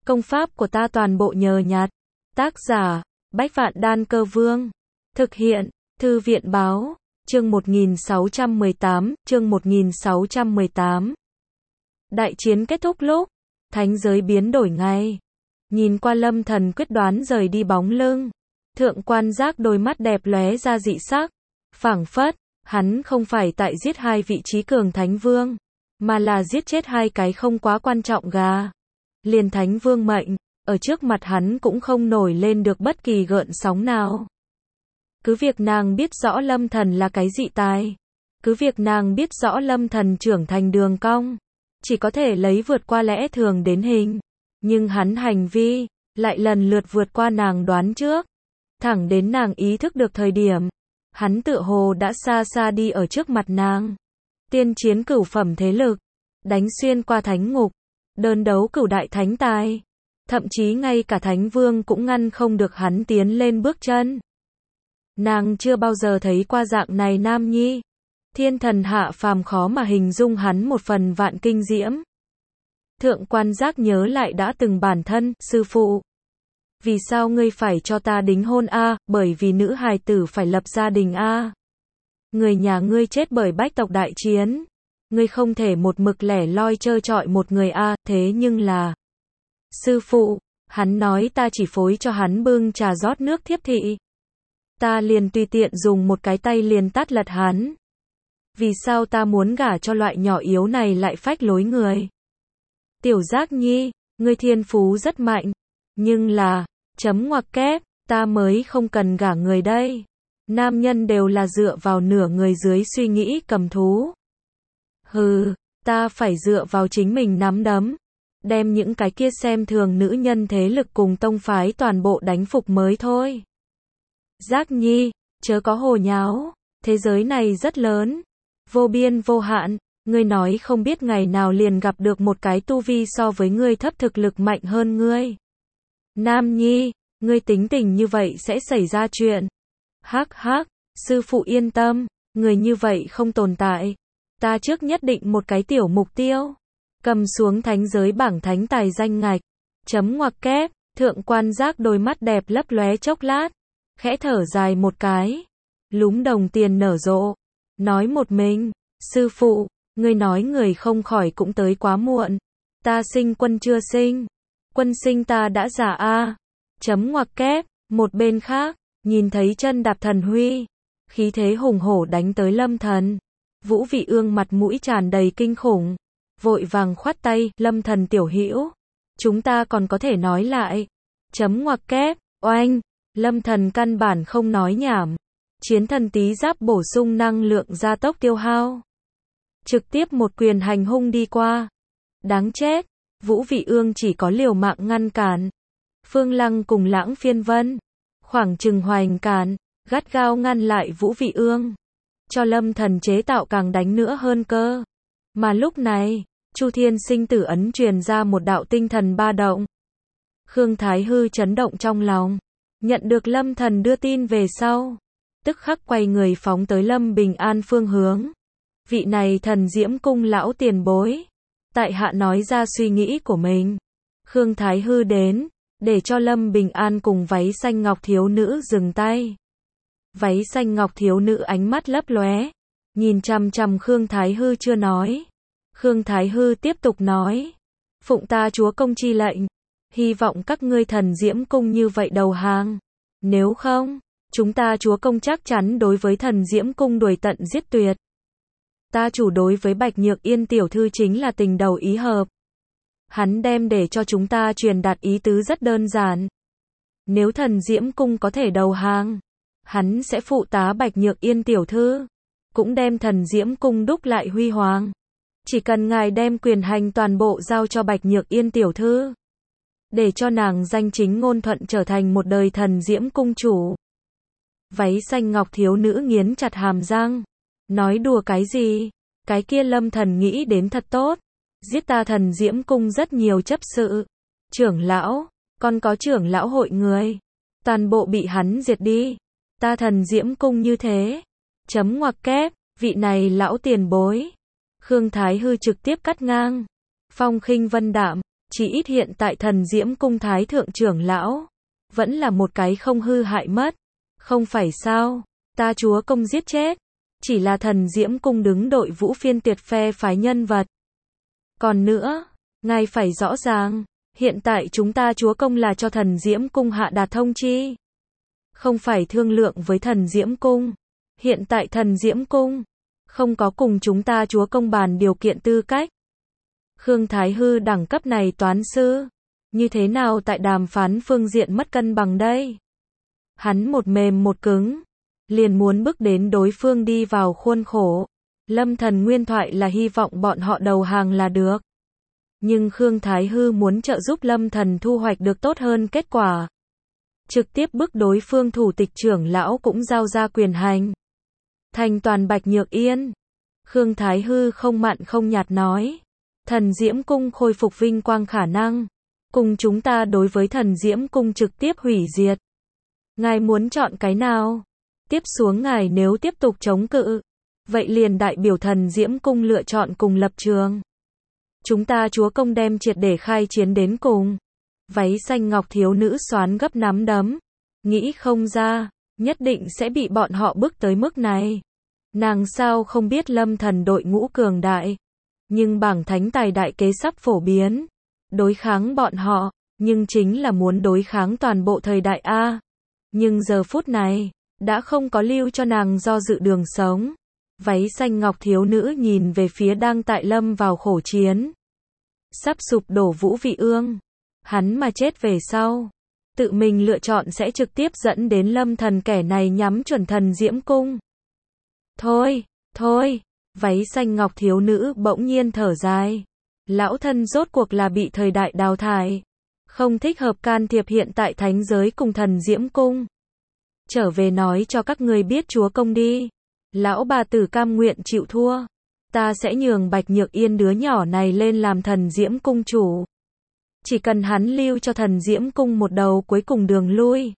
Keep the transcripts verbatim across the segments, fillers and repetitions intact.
Công pháp của ta toàn bộ nhờ nhặt. Tác giả, Bách Vạn Đan Cơ Vương. Thực hiện, Thư viện Báo. Chương một nghìn sáu trăm mười tám, chương một nghìn sáu trăm mười tám. Đại chiến kết thúc lúc, thánh giới biến đổi ngay. Nhìn qua Lâm Thần quyết đoán rời đi bóng lưng. Thượng quan Giác đôi mắt đẹp lóe ra dị sắc. Phảng phất, hắn không phải tại giết hai vị trí cường thánh vương, mà là giết chết hai cái không quá quan trọng gà. Liền thánh vương mệnh, ở trước mặt hắn cũng không nổi lên được bất kỳ gợn sóng nào. Cứ việc nàng biết rõ Lâm Thần là cái dị tài. Cứ việc nàng biết rõ Lâm Thần trưởng thành đường cong. Chỉ có thể lấy vượt qua lẽ thường đến hình. Nhưng hắn hành vi, lại lần lượt vượt qua nàng đoán trước. Thẳng đến nàng ý thức được thời điểm. Hắn tựa hồ đã xa xa đi ở trước mặt nàng. Tiên chiến cửu phẩm thế lực. Đánh xuyên qua thánh ngục. Đơn đấu cửu đại thánh tài. Thậm chí ngay cả thánh vương cũng ngăn không được hắn tiến lên bước chân. Nàng chưa bao giờ thấy qua dạng này nam nhi. Thiên thần hạ phàm khó mà hình dung hắn một phần vạn kinh diễm. Thượng quan Giác nhớ lại đã từng bản thân, sư phụ. Vì sao ngươi phải cho ta đính hôn a? Bởi vì nữ hài tử phải lập gia đình a. Người nhà ngươi chết bởi bách tộc đại chiến. Ngươi không thể một mực lẻ loi trơ trọi một người a, thế nhưng là... Sư phụ, hắn nói ta chỉ phối cho hắn bưng trà rót nước thiếp thị. Ta liền tùy tiện dùng một cái tay liền tát lật hắn. Vì sao ta muốn gả cho loại nhỏ yếu này lại phách lối người? Tiểu Giác nhi, ngươi thiên phú rất mạnh. Nhưng là, chấm ngoặc kép, ta mới không cần gả người đây. Nam nhân đều là dựa vào nửa người dưới suy nghĩ cầm thú. Hừ, ta phải dựa vào chính mình nắm đấm. Đem những cái kia xem thường nữ nhân thế lực cùng tông phái toàn bộ đánh phục mới thôi. Giác nhi, chớ có hồ nháo. Thế giới này rất lớn. Vô biên vô hạn. Ngươi nói không biết ngày nào liền gặp được một cái tu vi so với ngươi thấp thực lực mạnh hơn ngươi. Nam nhi, ngươi tính tình như vậy sẽ xảy ra chuyện. Hắc hắc, sư phụ yên tâm, người như vậy không tồn tại. Ta trước nhất định một cái tiểu mục tiêu. Cầm xuống thánh giới bảng thánh tài danh ngạch. Chấm ngoặc kép, thượng quan Giác đôi mắt đẹp lấp lóe chốc lát. Khẽ thở dài một cái. Lúm đồng tiền nở rộ. Nói một mình, sư phụ, ngươi nói người không khỏi cũng tới quá muộn. Ta sinh quân chưa sinh. Quân sinh ta đã già a. Chấm ngoặc kép, một bên khác, nhìn thấy chân đạp thần huy. Khí thế hùng hổ đánh tới Lâm Thần. Vũ Vị Ương mặt mũi tràn đầy kinh khủng. Vội vàng khoát tay, Lâm Thần tiểu hữu. Chúng ta còn có thể nói lại. Chấm ngoặc kép, oanh. Lâm Thần căn bản không nói nhảm. Chiến thần tí giáp bổ sung năng lượng gia tốc tiêu hao. Trực tiếp một quyền hành hung đi qua. Đáng chết. Vũ Vị Ương chỉ có liều mạng ngăn cản. Phương Lăng cùng Lãng Phiên Vân. Khoảng chừng hoành cản. Gắt gao ngăn lại Vũ Vị Ương. Cho Lâm Thần chế tạo càng đánh nữa hơn cơ. Mà lúc này, Chu Thiên sinh tử ấn truyền ra một đạo tinh thần ba động. Khương Thái Hư chấn động trong lòng. Nhận được Lâm Thần đưa tin về sau. Tức khắc quay người phóng tới Lâm Bình An phương hướng. Vị này Thần Diễm Cung lão tiền bối. Tại hạ nói ra suy nghĩ của mình. Khương Thái Hư đến, để cho Lâm Bình An cùng váy xanh ngọc thiếu nữ dừng tay. Váy xanh ngọc thiếu nữ ánh mắt lấp lóe. Nhìn chằm chằm Khương Thái Hư chưa nói. Khương Thái Hư tiếp tục nói. Phụng ta chúa công chi lệnh. Hy vọng các ngươi Thần Diễm Cung như vậy đầu hàng. Nếu không, chúng ta chúa công chắc chắn đối với Thần Diễm Cung đuổi tận giết tuyệt. Ta chủ đối với Bạch Nhược Yên tiểu thư chính là tình đầu ý hợp. Hắn đem để cho chúng ta truyền đạt ý tứ rất đơn giản. Nếu Thần Diễm Cung có thể đầu hàng, hắn sẽ phụ tá Bạch Nhược Yên tiểu thư, cũng đem Thần Diễm Cung đúc lại huy hoàng. Chỉ cần ngài đem quyền hành toàn bộ giao cho Bạch Nhược Yên tiểu thư, để cho nàng danh chính ngôn thuận trở thành một đời Thần Diễm Cung chủ. Váy xanh ngọc thiếu nữ nghiến chặt hàm răng. Nói đùa cái gì? Cái kia Lâm Thần nghĩ đến thật tốt. Giết ta Thần Diễm Cung rất nhiều chấp sự. Trưởng lão, còn có trưởng lão hội người. Toàn bộ bị hắn diệt đi. Ta Thần Diễm Cung như thế. Chấm ngoặc kép, vị này lão tiền bối. Khương Thái Hư trực tiếp cắt ngang. Phong khinh vân đạm, Chỉ ít hiện tại thần Diễm Cung Thái Thượng trưởng lão, vẫn là một cái không hư hại mất. Không phải sao, ta chúa công giết chết, chỉ là thần Diễm Cung đứng đội vũ phiên tiệt phe phái nhân vật. Còn nữa, ngài phải rõ ràng, hiện tại chúng ta chúa công là cho thần Diễm Cung hạ đạt thông chi. Không phải thương lượng với thần Diễm Cung. Hiện tại thần Diễm Cung không có cùng chúng ta chúa công bàn điều kiện tư cách. Khương Thái Hư đẳng cấp này toán sư, như thế nào tại đàm phán phương diện mất cân bằng đây? Hắn một mềm một cứng, liền muốn bước đến đối phương đi vào khuôn khổ. Lâm Thần nguyên thoại là hy vọng bọn họ đầu hàng là được. Nhưng Khương Thái Hư muốn trợ giúp Lâm Thần thu hoạch được tốt hơn kết quả. Trực tiếp bức đối phương thủ tịch trưởng lão cũng giao ra quyền hành. Thành toàn Bạch Nhược Yên. Khương Thái Hư không mặn không nhạt nói. Thần Diễm Cung khôi phục vinh quang khả năng. Cùng chúng ta đối với thần Diễm Cung trực tiếp hủy diệt. Ngài muốn chọn cái nào? Tiếp xuống ngài nếu tiếp tục chống cự, vậy liền đại biểu thần Diễm Cung lựa chọn cùng lập trường. Chúng ta chúa công đem triệt để khai chiến đến cùng. Váy xanh ngọc thiếu nữ xoán gấp nắm đấm. Nghĩ không ra, nhất định sẽ bị bọn họ bức tới mức này. Nàng sao không biết Lâm Thần đội ngũ cường đại. Nhưng bảng thánh tài đại kế sắp phổ biến. Đối kháng bọn họ, nhưng chính là muốn đối kháng toàn bộ thời đại A. Nhưng giờ phút này, đã không có lưu cho nàng do dự đường sống. Váy xanh ngọc thiếu nữ nhìn về phía đang tại lâm vào khổ chiến. Sắp sụp đổ Vũ Vị Ương. Hắn mà chết về sau, tự mình lựa chọn sẽ trực tiếp dẫn đến Lâm Thần kẻ này nhắm chuẩn thần Diễm Cung. Thôi, thôi, váy xanh ngọc thiếu nữ bỗng nhiên thở dài. Lão thân rốt cuộc là bị thời đại đào thải. Không thích hợp can thiệp hiện tại thánh giới cùng thần Diễm Cung. Trở về nói cho các người biết chúa công đi. Lão bà tử cam nguyện chịu thua. Ta sẽ nhường Bạch Nhược Yên đứa nhỏ này lên làm thần Diễm Cung chủ. Chỉ cần hắn lưu cho thần Diễm Cung một đầu cuối cùng đường lui.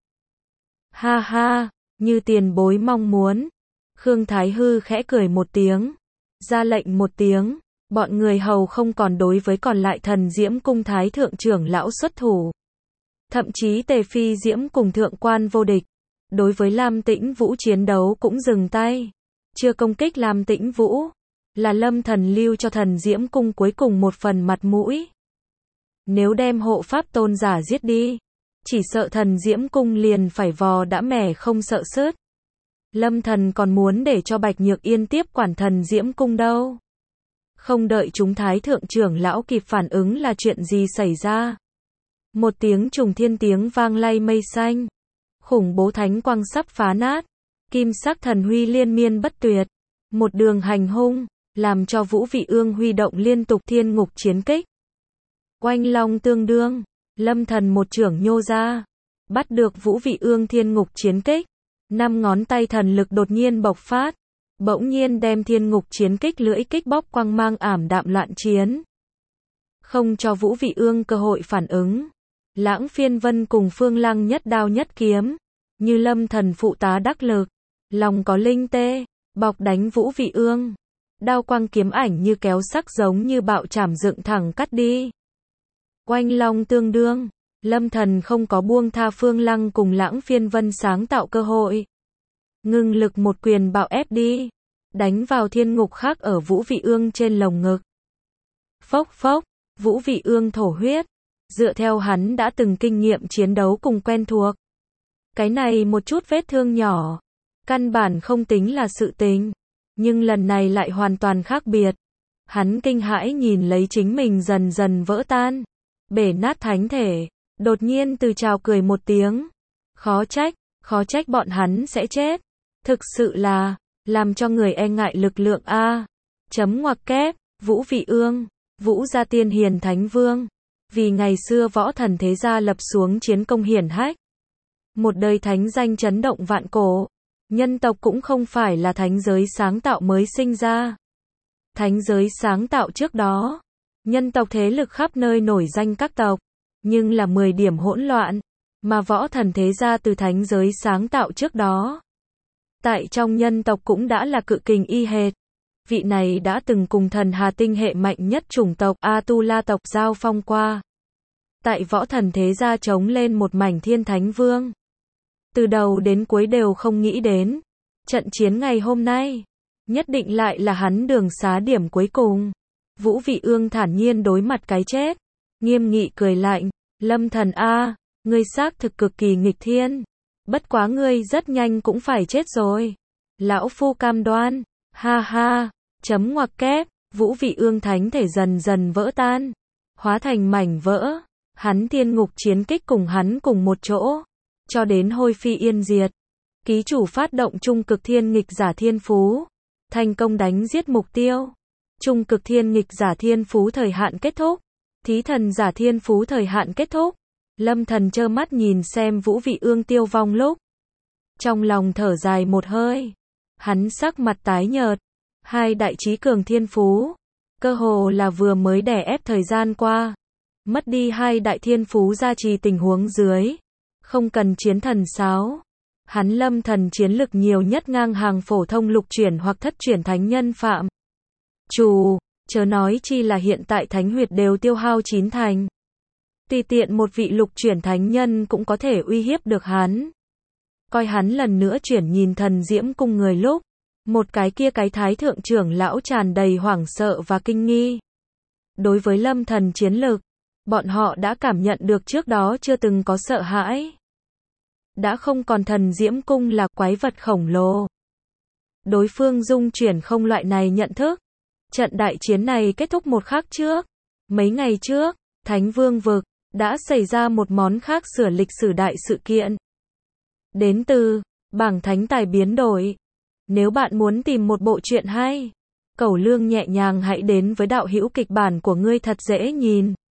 Ha ha, như tiền bối mong muốn. Khương Thái Hư khẽ cười một tiếng. Ra lệnh một tiếng. Bọn người hầu không còn đối với còn lại thần Diễm Cung Thái Thượng trưởng lão xuất thủ. Thậm chí Tề Phi Diễm cùng thượng quan vô địch. Đối với Lam Tĩnh Vũ chiến đấu cũng dừng tay. Chưa công kích Lam Tĩnh Vũ. Là Lâm Thần lưu cho thần Diễm Cung cuối cùng một phần mặt mũi. Nếu đem hộ pháp tôn giả giết đi, chỉ sợ thần Diễm Cung liền phải vò đã mẻ không sợ sứt. Lâm Thần còn muốn để cho Bạch Nhược Yên tiếp quản thần Diễm Cung đâu. Không đợi chúng Thái Thượng trưởng lão kịp phản ứng là chuyện gì xảy ra. Một tiếng trùng thiên tiếng vang lay mây xanh. Khủng bố thánh quang sắp phá nát. Kim sắc thần huy liên miên bất tuyệt. Một đường hành hung, làm cho Vũ Vị Ương huy động liên tục thiên ngục chiến kích. Oanh long tương đương, Lâm Thần một chưởng nhô ra, bắt được Vũ Vị Ương thiên ngục chiến kích. Năm ngón tay thần lực đột nhiên bộc phát, bỗng nhiên đem thiên ngục chiến kích lưỡi kích bóc quang mang ảm đạm loạn chiến. Không cho Vũ Vị Ương cơ hội phản ứng. Lãng Phiên Vân cùng Phương Lăng nhất đao nhất kiếm, như Lâm Thần phụ tá đắc lực, lòng có linh tê, bọc đánh Vũ Vị Ương. Đao quang kiếm ảnh như kéo sắc giống như bạo chảm dựng thẳng cắt đi. Oanh long tương đương, Lâm Thần không có buông tha Phương Lăng cùng Lãng Phiên Vân sáng tạo cơ hội. Ngưng lực một quyền bạo ép đi, đánh vào thiên ngục khác ở Vũ Vị Ương trên lồng ngực. Phốc phốc, Vũ Vị Ương thổ huyết, dựa theo hắn đã từng kinh nghiệm chiến đấu cùng quen thuộc. Cái này một chút vết thương nhỏ, căn bản không tính là sự tình, nhưng lần này lại hoàn toàn khác biệt. Hắn kinh hãi nhìn lấy chính mình dần dần vỡ tan, bể nát thánh thể, đột nhiên từ chào cười một tiếng. Khó trách, khó trách bọn hắn sẽ chết. Thực sự là, làm cho người e ngại lực lượng A. Chấm ngoặc kép, Vũ Vị Ương, Vũ gia tiên hiền thánh vương. Vì ngày xưa võ thần thế gia lập xuống chiến công hiển hách. Một đời thánh danh chấn động vạn cổ. Nhân tộc cũng không phải là thánh giới sáng tạo mới sinh ra. Thánh giới sáng tạo trước đó, nhân tộc thế lực khắp nơi nổi danh các tộc, nhưng là mười điểm hỗn loạn, mà võ thần thế gia từ thánh giới sáng tạo trước đó. Tại trong nhân tộc cũng đã là cự kình y hệt. Vị này đã từng cùng thần Hà Tinh hệ mạnh nhất chủng tộc Atula tộc giao phong qua. Tại võ thần thế gia trống lên một mảnh thiên thánh vương. Từ đầu đến cuối đều không nghĩ đến. Trận chiến ngày hôm nay, nhất định lại là hắn đường xá điểm cuối cùng. Vũ Vị Ương thản nhiên đối mặt cái chết. Nghiêm nghị cười lạnh. Lâm Thần A, ngươi xác thực cực kỳ nghịch thiên. Bất quá ngươi rất nhanh cũng phải chết rồi. Lão Phu cam đoan. Ha ha, chấm ngoặc kép. Vũ Vị Ương thánh thể dần dần vỡ tan. Hóa thành mảnh vỡ. Hắn thiên ngục chiến kích cùng hắn cùng một chỗ. Cho đến hôi phi yên diệt. Ký chủ phát động trung cực thiên nghịch giả thiên phú. Thành công đánh giết mục tiêu. Trung cực thiên nghịch giả thiên phú thời hạn kết thúc. Thí thần giả thiên phú thời hạn kết thúc. Lâm Thần trơ mắt nhìn xem Vũ Vị Ương tiêu vong lúc. Trong lòng thở dài một hơi. Hắn sắc mặt tái nhợt. Hai đại trí cường thiên phú. Cơ hồ là vừa mới đè ép thời gian qua. Mất đi hai đại thiên phú gia trì tình huống dưới. Không cần chiến thần sáo. Hắn Lâm Thần chiến lực nhiều nhất ngang hàng phổ thông lục chuyển hoặc thất chuyển thánh nhân phạm. Chủ, chớ nói chi là hiện tại thánh huyệt đều tiêu hao chín thành. Tùy tiện một vị lục chuyển thánh nhân cũng có thể uy hiếp được hắn. Coi hắn lần nữa chuyển nhìn thần diễm cung người lúc. Một cái kia cái thái thượng trưởng lão tràn đầy hoảng sợ và kinh nghi. Đối với Lâm Thần chiến lực, bọn họ đã cảm nhận được trước đó chưa từng có sợ hãi. Đã không còn thần diễm cung là quái vật khổng lồ. Đối phương dung chuyển không loại này nhận thức. Trận đại chiến này kết thúc một khắc trước. Mấy ngày trước, Thánh Vương vực đã xảy ra một món khác sửa lịch sử đại sự kiện. Đến từ bảng thánh tài biến đổi. Nếu bạn muốn tìm một bộ truyện hay, Cẩu Lương nhẹ nhàng hãy đến với đạo hữu kịch bản của ngươi thật dễ nhìn.